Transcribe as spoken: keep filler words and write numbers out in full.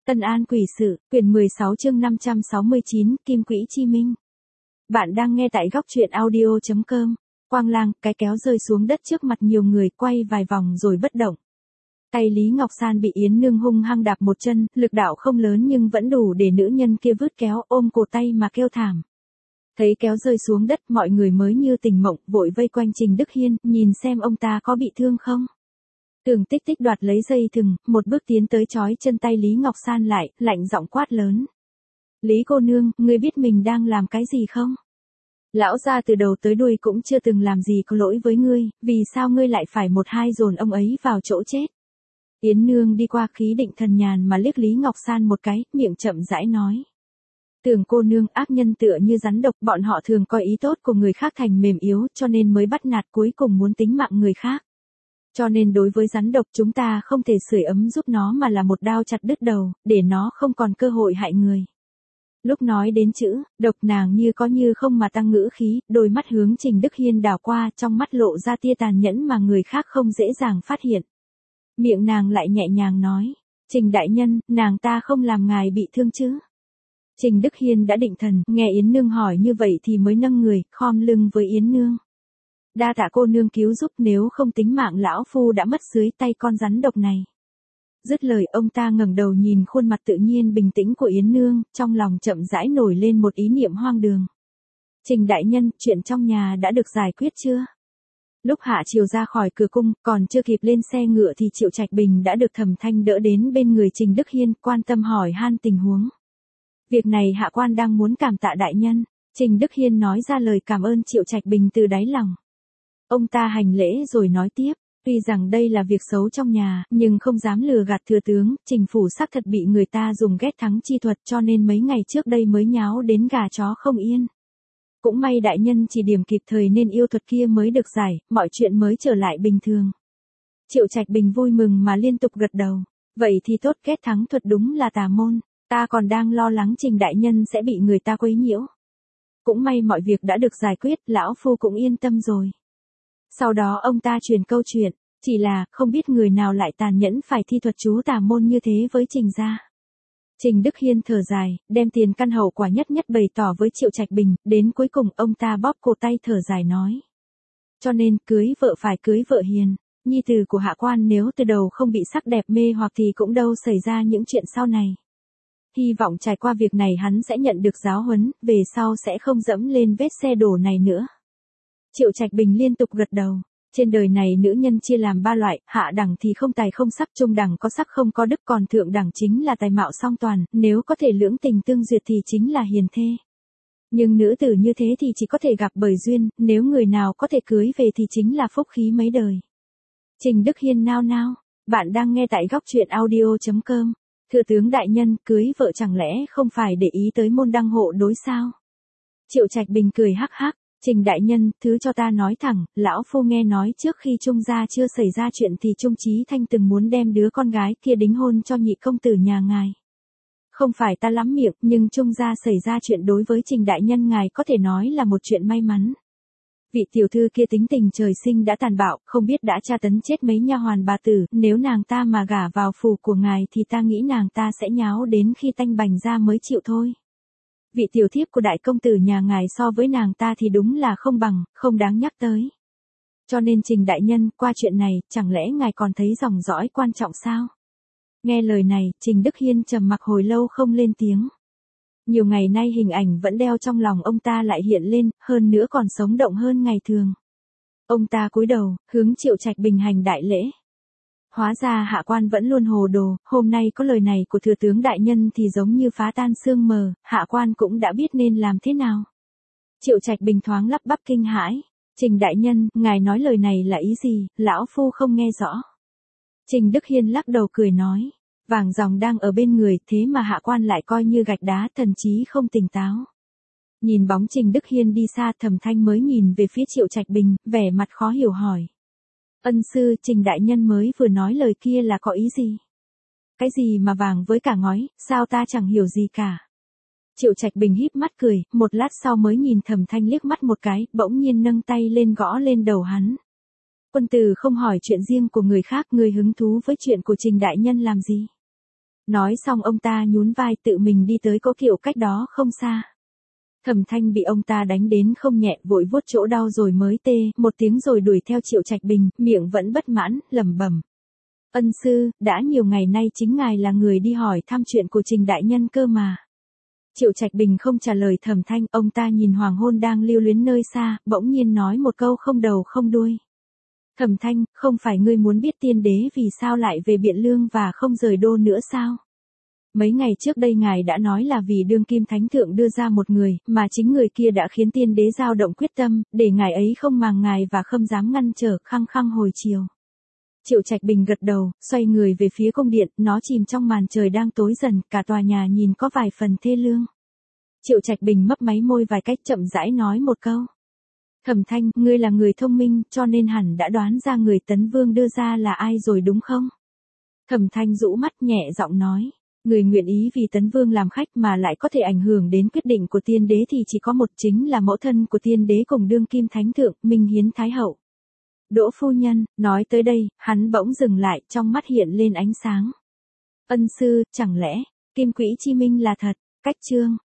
Tân An Quỷ Sự, quyển mười sáu chương năm trăm sáu mươi chín, Kim Quỹ Chi Minh. Bạn đang nghe tại góc truyện audio chấm com. Quang Lang, cái kéo rơi xuống đất trước mặt nhiều người, quay vài vòng rồi bất động. Tay Lý Ngọc San bị Yến Nương hung hăng đạp một chân, lực đạo không lớn nhưng vẫn đủ để nữ nhân kia vứt kéo ôm cổ tay mà kêu thảm. Thấy kéo rơi xuống đất, mọi người mới như tỉnh mộng, vội vây quanh Trình Đức Hiên, nhìn xem ông ta có bị thương không. Tường Tích Tích đoạt lấy dây thừng, một bước tiến tới trói chân tay Lý Ngọc San lại, lạnh giọng quát lớn. Lý cô nương, ngươi biết mình đang làm cái gì không? Lão gia từ đầu tới đuôi cũng chưa từng làm gì có lỗi với ngươi, vì sao ngươi lại phải một hai dồn ông ấy vào chỗ chết? Yến Nương đi qua khí định thần nhàn mà liếc Lý Ngọc San một cái, miệng chậm rãi nói. Tưởng cô nương, ác nhân tựa như rắn độc, bọn họ thường coi ý tốt của người khác thành mềm yếu, cho nên mới bắt nạt, cuối cùng muốn tính mạng người khác. Cho nên đối với rắn độc chúng ta không thể sưởi ấm giúp nó mà là một đao chặt đứt đầu, để nó không còn cơ hội hại người. Lúc nói đến chữ độc, nàng như có như không mà tăng ngữ khí, đôi mắt hướng Trình Đức Hiên đảo qua, trong mắt lộ ra tia tàn nhẫn mà người khác không dễ dàng phát hiện. Miệng nàng lại nhẹ nhàng nói, Trình đại nhân, nàng ta không làm ngài bị thương chứ? Trình Đức Hiên đã định thần, nghe Yến Nương hỏi như vậy thì mới nâng người, khom lưng với Yến Nương. Đa tạ cô nương cứu giúp, nếu không tính mạng lão phu đã mất dưới tay con rắn độc này. Dứt lời, ông ta ngẩng đầu nhìn khuôn mặt tự nhiên bình tĩnh của Yến Nương, trong lòng chậm rãi nổi lên một ý niệm hoang đường. Trình đại nhân, chuyện trong nhà đã được giải quyết chưa? Lúc Hạ Triều ra khỏi cửa cung, còn chưa kịp lên xe ngựa thì Triệu Trạch Bình đã được Thẩm Thanh đỡ đến bên người Trình Đức Hiên, quan tâm hỏi han tình huống. Việc này hạ quan đang muốn cảm tạ đại nhân. Trình Đức Hiên nói ra lời cảm ơn Triệu Trạch Bình từ đáy lòng. Ông ta hành lễ rồi nói tiếp, tuy rằng đây là việc xấu trong nhà, nhưng không dám lừa gạt thừa tướng, Trình phủ xác thật bị người ta dùng ghét thắng chi thuật, cho nên mấy ngày trước đây mới nháo đến gà chó không yên. Cũng may đại nhân chỉ điểm kịp thời nên yêu thuật kia mới được giải, mọi chuyện mới trở lại bình thường. Triệu Trạch Bình vui mừng mà liên tục gật đầu, vậy thì tốt, ghét thắng thuật đúng là tà môn, ta còn đang lo lắng Trình đại nhân sẽ bị người ta quấy nhiễu. Cũng may mọi việc đã được giải quyết, lão phu cũng yên tâm rồi. Sau đó ông ta truyền câu chuyện, chỉ là không biết người nào lại tàn nhẫn phải thi thuật chú tà môn như thế với Trình gia. Trình Đức Hiên thở dài, đem tiền căn hậu quả nhất nhất bày tỏ với Triệu Trạch Bình, đến cuối cùng ông ta bóp cổ tay thở dài nói. Cho nên, cưới vợ phải cưới vợ hiền, nhi tử của hạ quan nếu từ đầu không bị sắc đẹp mê hoặc thì cũng đâu xảy ra những chuyện sau này. Hy vọng trải qua việc này hắn sẽ nhận được giáo huấn, về sau sẽ không dẫm lên vết xe đổ này nữa. Triệu Trạch Bình liên tục gật đầu. Trên đời này nữ nhân chia làm ba loại, hạ đẳng thì không tài không sắc, trung đẳng có sắc không có đức, còn thượng đẳng chính là tài mạo song toàn, nếu có thể lưỡng tình tương duyệt thì chính là hiền thê. Nhưng nữ tử như thế thì chỉ có thể gặp bởi duyên, nếu người nào có thể cưới về thì chính là phúc khí mấy đời. Trình Đức Hiên nao nao, bạn đang nghe tại góc truyện audio chấm com. Thừa tướng đại nhân, cưới vợ chẳng lẽ không phải để ý tới môn đăng hộ đối sao? Triệu Trạch Bình cười hắc hắc. Trình đại nhân, thứ cho ta nói thẳng, lão phu nghe nói trước khi Trung gia chưa xảy ra chuyện thì Trung Chí Thanh từng muốn đem đứa con gái kia đính hôn cho nhị công tử nhà ngài. Không phải ta lắm miệng, nhưng Trung gia xảy ra chuyện đối với Trình đại nhân ngài có thể nói là một chuyện may mắn. Vị tiểu thư kia tính tình trời sinh đã tàn bạo, không biết đã tra tấn chết mấy nha hoàn bà tử, nếu nàng ta mà gả vào phủ của ngài thì ta nghĩ nàng ta sẽ nháo đến khi tanh bành ra mới chịu thôi. Vị tiểu thiếp của đại công tử nhà ngài so với nàng ta thì đúng là không bằng, không đáng nhắc tới. Cho nên Trình đại nhân, qua chuyện này, chẳng lẽ ngài còn thấy dòng dõi quan trọng sao? Nghe lời này, Trình Đức Hiên trầm mặc hồi lâu không lên tiếng. Nhiều ngày nay hình ảnh vẫn đeo trong lòng ông ta lại hiện lên, hơn nữa còn sống động hơn ngày thường. Ông ta cúi đầu, hướng Triệu Trạch Bình hành đại lễ. Hóa ra hạ quan vẫn luôn hồ đồ, hôm nay có lời này của thừa tướng đại nhân thì giống như phá tan sương mờ, hạ quan cũng đã biết nên làm thế nào. Triệu Trạch Bình thoáng lắp bắp kinh hãi. Trình đại nhân, ngài nói lời này là ý gì, lão phu không nghe rõ. Trình Đức Hiên lắc đầu cười nói, vàng dòng đang ở bên người, thế mà hạ quan lại coi như gạch đá, thần trí không tỉnh táo. Nhìn bóng Trình Đức Hiên đi xa, Thẩm Thanh mới nhìn về phía Triệu Trạch Bình, vẻ mặt khó hiểu hỏi. Ân sư, Trình đại nhân mới vừa nói lời kia là có ý gì? Cái gì mà vàng với cả ngói, sao ta chẳng hiểu gì cả? Triệu Trạch Bình híp mắt cười, một lát sau mới nhìn Thẩm Thanh liếc mắt một cái, bỗng nhiên nâng tay lên gõ lên đầu hắn. Quân tử không hỏi chuyện riêng của người khác, người hứng thú với chuyện của Trình đại nhân làm gì? Nói xong ông ta nhún vai tự mình đi tới cỗ kiệu cách đó không xa. Thẩm Thanh bị ông ta đánh đến không nhẹ, vội vuốt chỗ đau rồi mới tê một tiếng rồi đuổi theo Triệu Trạch Bình, miệng vẫn bất mãn, lẩm bẩm. Ân sư, đã nhiều ngày nay chính ngài là người đi hỏi thăm chuyện của Trình đại nhân cơ mà. Triệu Trạch Bình không trả lời Thẩm Thanh, ông ta nhìn hoàng hôn đang lưu luyến nơi xa, bỗng nhiên nói một câu không đầu không đuôi. Thẩm Thanh, không phải ngươi muốn biết tiên đế vì sao lại về Biện Lương và không rời đô nữa sao? Mấy ngày trước đây ngài đã nói là vì đương kim thánh thượng đưa ra một người, mà chính người kia đã khiến tiên đế dao động quyết tâm, để ngài ấy không màng ngài và không dám ngăn trở, khăng khăng hồi chiều. Triệu Trạch Bình gật đầu, xoay người về phía cung điện, nó chìm trong màn trời đang tối dần, cả tòa nhà nhìn có vài phần thê lương. Triệu Trạch Bình mấp máy môi vài cách chậm rãi nói một câu. Thẩm Thanh, ngươi là người thông minh, cho nên hẳn đã đoán ra người Tấn Vương đưa ra là ai rồi đúng không? Thẩm Thanh rũ mắt nhẹ giọng nói. Người nguyện ý vì Tấn Vương làm khách mà lại có thể ảnh hưởng đến quyết định của tiên đế thì chỉ có một, chính là mẫu thân của tiên đế cùng đương kim thánh thượng, Minh Hiến Thái Hậu. Đỗ phu nhân, nói tới đây, hắn bỗng dừng lại, trong mắt hiện lên ánh sáng. Ân sư, chẳng lẽ, Kim Quỹ Chi Minh là thật? Cách chương.